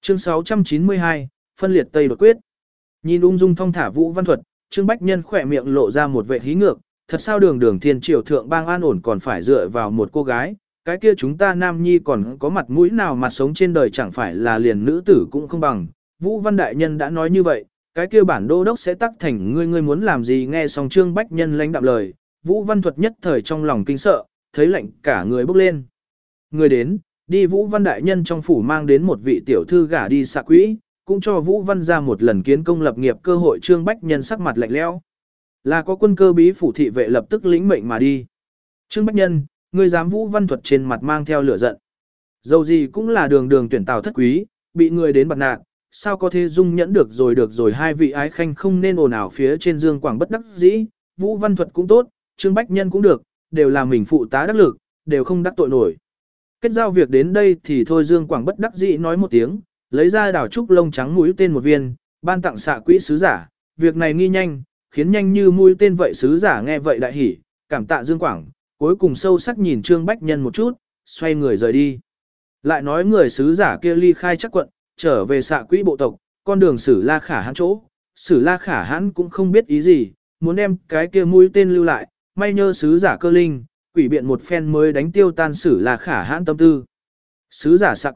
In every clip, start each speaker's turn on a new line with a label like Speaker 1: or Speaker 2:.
Speaker 1: Chương 692, phân liệt Tây đột quyết. Nhìn ung dung thong thả Vũ Văn Thuật, Trương Bách Nhân khỏe miệng lộ ra một vẻ hí ngược, thật sao đường thiên triều thượng bang an ổn còn phải dựa vào một cô gái, cái kia chúng ta nam nhi còn có mặt mũi nào mà sống trên đời chẳng phải là liền nữ tử cũng không bằng. Vũ Văn đại nhân đã nói như vậy, cái kia bản đô đốc sẽ tắc thành ngươi muốn làm gì. Nghe xong Trương Bách Nhân lãnh đạm lời, Vũ Văn Thuật nhất thời trong lòng kinh sợ, thấy lạnh cả người bốc lên. Người đến, đi Vũ Văn đại nhân trong phủ mang đến một vị tiểu thư gả đi xạ quỹ, cũng cho Vũ Văn ra một lần kiến công lập nghiệp cơ hội. Trương Bách Nhân sắc mặt lạnh lẽo. Là có quân cơ bí phủ thị vệ lập tức lĩnh mệnh mà đi. Trương Bách Nhân, ngươi dám. Vũ Văn Thuật trên mặt mang theo lửa giận. Dầu gì cũng là đường tuyển tào thất quý, bị người đến bạt nạn, sao có thể dung nhẫn được rồi. Hai vị ái khanh không nên ồn ào phía trên Dương Quảng bất đắc dĩ. Vũ Văn Thuật cũng tốt, Trương Bách Nhân cũng được, đều là mình phụ tá đắc lực, đều không đắc tội nổi. Kết giao việc đến đây thì thôi. Dương Quảng bất đắc dĩ nói một tiếng, lấy ra đào trúc lông trắng mũi tên một viên, ban tặng xạ quỹ sứ giả. Việc này nghi nhanh, khiến nhanh như mũi tên vậy. Sứ giả nghe vậy đại hỉ, cảm tạ Dương Quảng, cuối cùng sâu sắc nhìn Trương Bách Nhân một chút, xoay người rời đi. Lại nói người sứ giả kia ly khai chắc quận, trở về xạ quỹ bộ tộc, con đường Sử La Khả Hãn chỗ. Sử La Khả Hãn cũng không biết ý gì, muốn đem cái kia mũi tên lưu lại, may nhờ sứ giả Cơ Linh, quỷ biện một phen mới đánh tiêu tan Sử La Khả Hãn tâm tư. Sứ giả xạ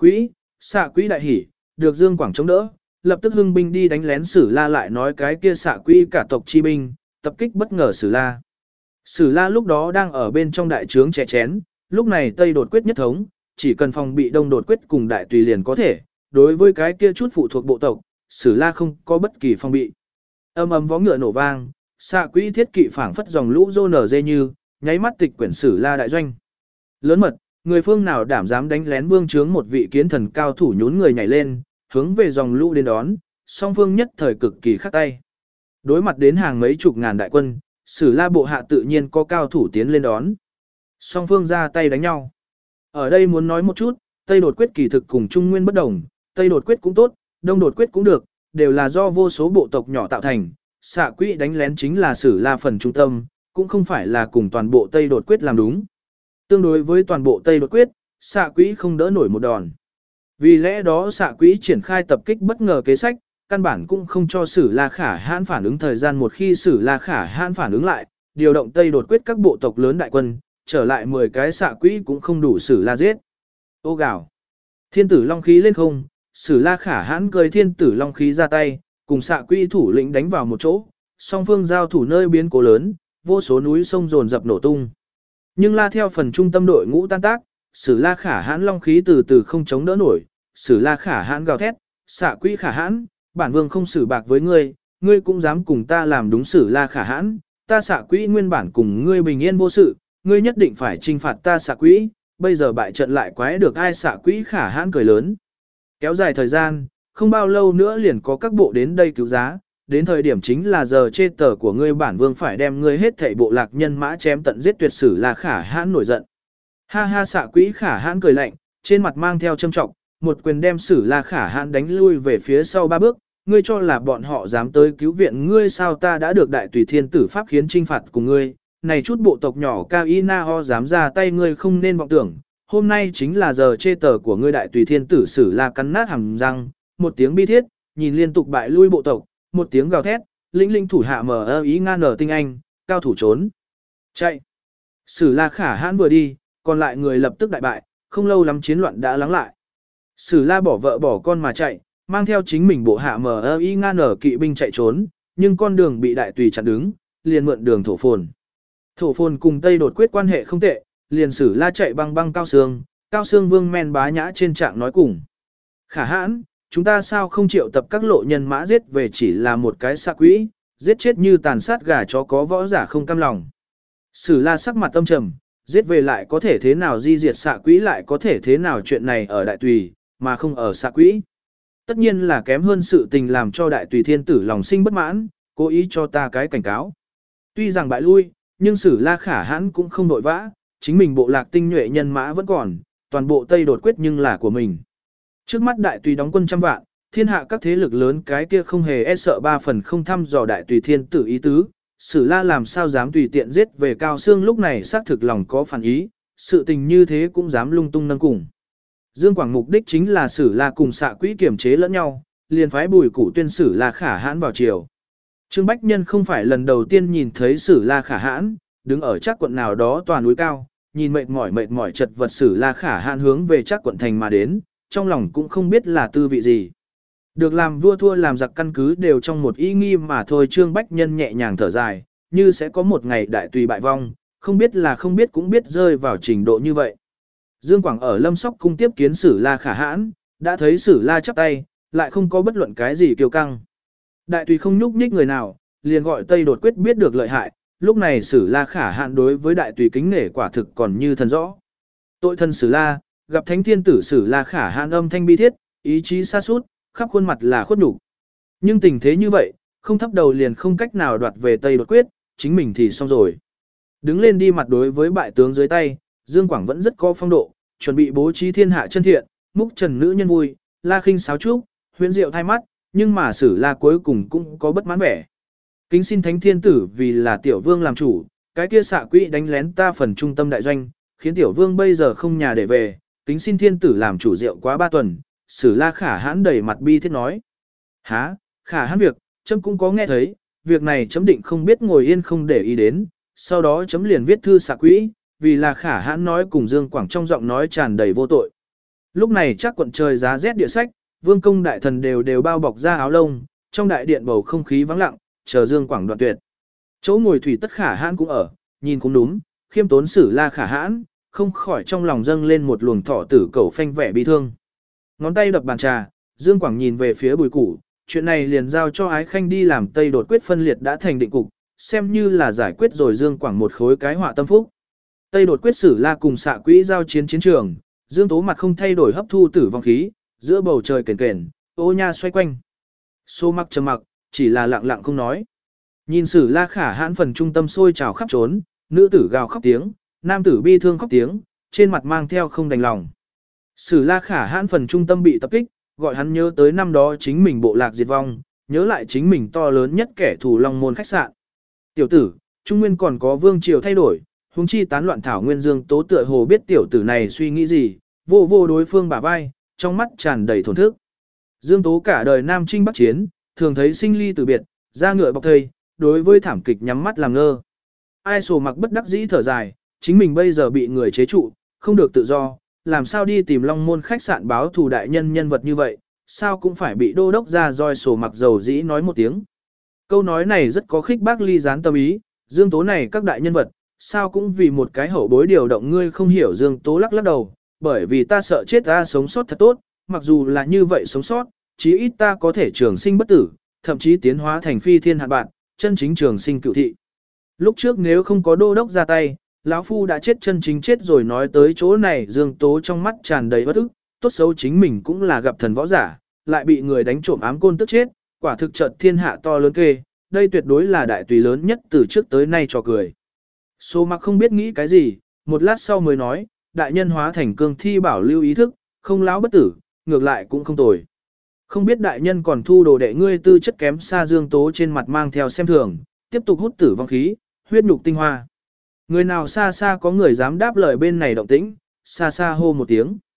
Speaker 1: quỹ đại hỉ, được Dương Quảng chống đỡ, lập tức hưng binh đi đánh lén Sử La. Lại nói cái kia xạ quỹ cả tộc chi binh, tập kích bất ngờ Sử La. Sử La lúc đó đang ở bên trong đại trướng chè chén, lúc này Tây đột quyết nhất thống, chỉ cần phòng bị Đông đột quyết cùng đại tùy liền có thể, đối với cái kia chút phụ thuộc bộ tộc, Sử La không có bất kỳ phòng bị. Âm ầm vó ngựa nổ vang, xạ quỹ thiết kỵ phảng phất dòng lũ rô nở dê như, nháy mắt tịch quyển Sử La đại doanh. Lớn mật, người phương nào đảm dám đánh lén vương trướng. Một vị kiến thần cao thủ nhún người nhảy lên, hướng về dòng lũ đến đón, song phương nhất thời cực kỳ khắc tay. Đối mặt đến hàng mấy chục ngàn đại quân, Sử La bộ hạ tự nhiên có cao thủ tiến lên đón. Song phương ra tay đánh nhau. Ở đây muốn nói một chút, Tây đột quyết kỳ thực cùng Trung Nguyên bất đồng, Tây đột quyết cũng tốt, Đông đột quyết cũng được, đều là do vô số bộ tộc nhỏ tạo thành. Xạ quỹ đánh lén chính là Sử La phần trung tâm, cũng không phải là cùng toàn bộ Tây đột quyết làm đúng. Tương đối với toàn bộ Tây đột quyết, xạ quỹ không đỡ nổi một đòn. Vì lẽ đó xạ quỹ triển khai tập kích bất ngờ kế sách, căn bản cũng không cho Sử La Khả Hãn phản ứng thời gian. Một khi Sử La Khả Hãn phản ứng lại, điều động Tây đột quyết các bộ tộc lớn đại quân, trở lại 10 cái xạ quỹ cũng không đủ Sử La giết. Ô gào! Thiên tử long khí lên không, Sử La Khả Hãn cười thiên tử long khí ra tay, cùng xạ quỹ thủ lĩnh đánh vào một chỗ, song phương giao thủ nơi biến cố lớn, vô số núi sông dồn dập nổ tung. Nhưng La theo phần trung tâm đội ngũ tan tác, Sử La Khả Hãn long khí từ từ không chống đỡ nổi, Sử La Khả Hãn gào thét, xạ quỹ Khả Hãn, bản vương không xử bạc với ngươi, ngươi cũng dám cùng ta làm đúng. Sử La Khả Hãn, ta xạ quỹ nguyên bản cùng ngươi bình yên vô sự, ngươi nhất định phải trừng phạt ta xạ quỹ, bây giờ bại trận lại quái được ai. Xạ quỹ Khả Hãn cười lớn. Kéo dài thời gian, không bao lâu nữa liền có các bộ đến đây cứu giá, đến thời điểm chính là giờ chê tờ của ngươi, bản vương phải đem ngươi hết thảy bộ lạc nhân mã chém tận giết tuyệt. Sử La Khả Hãn nổi giận. Ha ha, xạ quỹ Khả Hãn cười lạnh, trên mặt mang theo châm trọng, một quyền đem Sử La Khả Hãn đánh lui về phía sau 3 bước. Ngươi cho là bọn họ dám tới cứu viện ngươi sao? Ta đã được đại tùy thiên tử pháp khiến trinh phạt cùng ngươi, này chút bộ tộc nhỏ cao y na ho dám ra tay, ngươi không nên vọng tưởng. Hôm nay chính là giờ chê tờ của ngươi. Đại tùy thiên tử Sử La cắn nát hàm răng, một tiếng bi thiết, nhìn liên tục bại lui bộ tộc, một tiếng gào thét, lĩnh thủ hạ mờ ý ngan nở tinh anh, cao thủ trốn chạy. Sử La Khả Hãn vừa đi, còn lại người lập tức đại bại, không lâu lắm chiến loạn đã lắng lại. Sử La bỏ vợ bỏ con mà chạy, mang theo chính mình bộ hạ mờ ý ngan nở kỵ binh chạy trốn, nhưng con đường bị đại tùy chặn đứng, liền mượn đường thổ phồn. Thổ phồn cùng Tây đột quyết quan hệ không tệ, liền Sử La chạy băng Cao Xương Vương men bá nhã trên trạng nói cùng Khả Hãn, chúng ta sao không triệu tập các lộ nhân mã giết về, chỉ là một cái xạ quỹ, giết chết như tàn sát gà chó, có võ giả không cam lòng. Sử La sắc mặt tâm trầm, giết về lại có thể thế nào, di diệt xạ quỹ lại có thể thế nào, chuyện này ở đại tùy, mà không ở xạ quỹ. Tất nhiên là kém hơn, sự tình làm cho đại tùy thiên tử lòng sinh bất mãn, cố ý cho ta cái cảnh cáo. Tuy rằng bại lui, nhưng Sử La Khả Hãn cũng không vội vã, chính mình bộ lạc tinh nhuệ nhân mã vẫn còn, toàn bộ Tây đột quyết nhưng là của mình. Trước mắt đại tùy đóng quân trăm vạn, thiên hạ các thế lực lớn cái kia không hề e sợ 3 phần không thăm dò đại tùy thiên tử ý tứ. Sử La làm sao dám tùy tiện giết về Cao Xương, lúc này xác thực lòng có phản ý, sự tình như thế cũng dám lung tung nâng cùng. Dương Quảng mục đích chính là Sử La cùng Xạ Quỹ kiểm chế lẫn nhau, liền phái Bùi Củ tuyên Sử La Khả Hãn vào triều. Trương Bách Nhân không phải lần đầu tiên nhìn thấy Sử La Khả Hãn, đứng ở chắc quận nào đó tòa núi cao, nhìn mệt mỏi chật vật Sử La Khả Hãn hướng về chắc quận thành mà đến, trong lòng cũng không biết là tư vị gì. Được làm vua thua làm giặc căn cứ đều trong một ý nghi mà thôi. Trương Bách Nhân nhẹ nhàng thở dài, như sẽ có một ngày đại tùy bại vong, không biết là không biết cũng biết rơi vào trình độ như vậy. Dương Quảng ở Lâm Sóc cung tiếp kiến Sử La Khả Hãn, đã thấy Sử La chắp tay, lại không có bất luận cái gì kiêu căng. Đại tùy không nhúc nhích người nào, liền gọi Tây Đột Quyết biết được lợi hại, lúc này Sử La Khả Hãn đối với đại tùy kính nể quả thực còn như thần rõ. Tội thân Sử La, gặp thánh thiên tử Sử La Khả Hãn âm thanh bi thiết, ý chí sa sút, khắp khuôn mặt là khuất nhục. Nhưng tình thế như vậy, không thấp đầu liền không cách nào đoạt về Tây Đột Quyết, chính mình thì xong rồi. Đứng lên đi mặt đối với bại tướng dưới tay, Dương Quảng vẫn rất có phong độ, chuẩn bị bố trí thiên hạ chân thiện, múc trần nữ nhân vui, La khinh sáo trúc, huyễn diệu thay mắt, nhưng mà Sử La cuối cùng cũng có bất mãn vẻ. Kính xin thánh thiên tử vì là tiểu vương làm chủ, cái kia Xạ Quỹ đánh lén ta phần trung tâm đại doanh, khiến tiểu vương bây giờ không nhà để về, kính xin thiên tử làm chủ rượu quá 3 tuần. Sử La Khả Hãn đầy mặt bi thiết nói. Hả, Khả Hãn việc, chấm cũng có nghe thấy, việc này chấm định không biết ngồi yên không để ý đến, sau đó chấm liền viết thư Xạ Quỹ, vì là Khả Hãn nói cùng Dương Quảng trong giọng nói tràn đầy vô tội. Lúc này chắc quận trời giá rét địa sách, vương công đại thần đều bao bọc ra áo lông, trong đại điện bầu không khí vắng lặng, chờ Dương Quảng đoạn tuyệt. Chỗ ngồi thủy tất Khả Hãn cũng ở, nhìn cũng đúng, khiêm tốn Sử La Khả Hãn, không khỏi trong lòng dâng lên một luồng thọ tử cầu phanh vẻ bi thương. Ngón tay đập bàn trà, Dương Quảng nhìn về phía Bùi Củ, chuyện này liền giao cho Ái Khanh đi làm. Tây Đột Quyết phân liệt đã thành định cục, xem như là giải quyết rồi. Dương Quảng một khối cái họa tâm phúc. Tây Đột Quyết Sử La cùng Xạ Quỹ giao chiến chiến trường, Dương Tố mặt không thay đổi hấp thu tử vong khí, giữa bầu trời kền kền, ô nha xoay quanh. Xô Mặc trầm mặc, chỉ là lặng lặng không nói. Nhìn Sử La Khả Hãn phần trung tâm sôi trào khắp trốn, nữ tử gào khóc tiếng, nam tử bi thương khóc tiếng, trên mặt mang theo không đành lòng. Sử La Khả Hãn phần trung tâm bị tập kích, gọi hắn nhớ tới năm đó chính mình bộ lạc diệt vong, nhớ lại chính mình to lớn nhất kẻ thù Long Môn khách sạn. Tiểu tử, Trung Nguyên còn có vương triều thay đổi, huống chi tán loạn thảo nguyên. Dương Tố tựa hồ biết tiểu tử này suy nghĩ gì, vô đối phương bả vai, trong mắt tràn đầy thổn thức. Dương Tố cả đời Nam Chinh Bắc Chiến, thường thấy sinh ly tử biệt, ra ngựa bọc thây, đối với thảm kịch nhắm mắt làm ngơ. Ai sổ mặc bất đắc dĩ thở dài, chính mình bây giờ bị người chế trụ, không được tự do, làm sao đi tìm Long Môn khách sạn báo thù đại nhân nhân vật như vậy, sao cũng phải bị đô đốc ra roi sổ mặc dầu dĩ nói một tiếng. Câu nói này rất có khích bác ly gián tâm ý, Dương Tố này các đại nhân vật, sao cũng vì một cái hậu bối điều động ngươi không hiểu. Dương Tố lắc lắc đầu, bởi vì ta sợ chết, ta sống sót thật tốt, mặc dù là như vậy sống sót, chí ít ta có thể trường sinh bất tử, thậm chí tiến hóa thành phi thiên hạn bạn, chân chính trường sinh cựu thị. Lúc trước nếu không có đô đốc ra tay, lão phu đã chết chân chính chết rồi. Nói tới chỗ này, Dương Tố trong mắt tràn đầy bất ức, tốt xấu chính mình cũng là gặp thần võ giả, lại bị người đánh trộm ám côn tức chết, quả thực trận thiên hạ to lớn kê, đây tuyệt đối là đại tùy lớn nhất từ trước tới nay cho cười. Số Mặc không biết nghĩ cái gì, một lát sau mới nói, đại nhân hóa thành cương thi bảo lưu ý thức, không lão bất tử, ngược lại cũng không tồi. Không biết đại nhân còn thu đồ đệ ngươi tư chất kém xa. Dương Tố trên mặt mang theo xem thường, tiếp tục hút tử vong khí, huyết nhục tinh hoa. Người nào xa xa có người dám đáp lời bên này động tĩnh, xa xa hô một tiếng.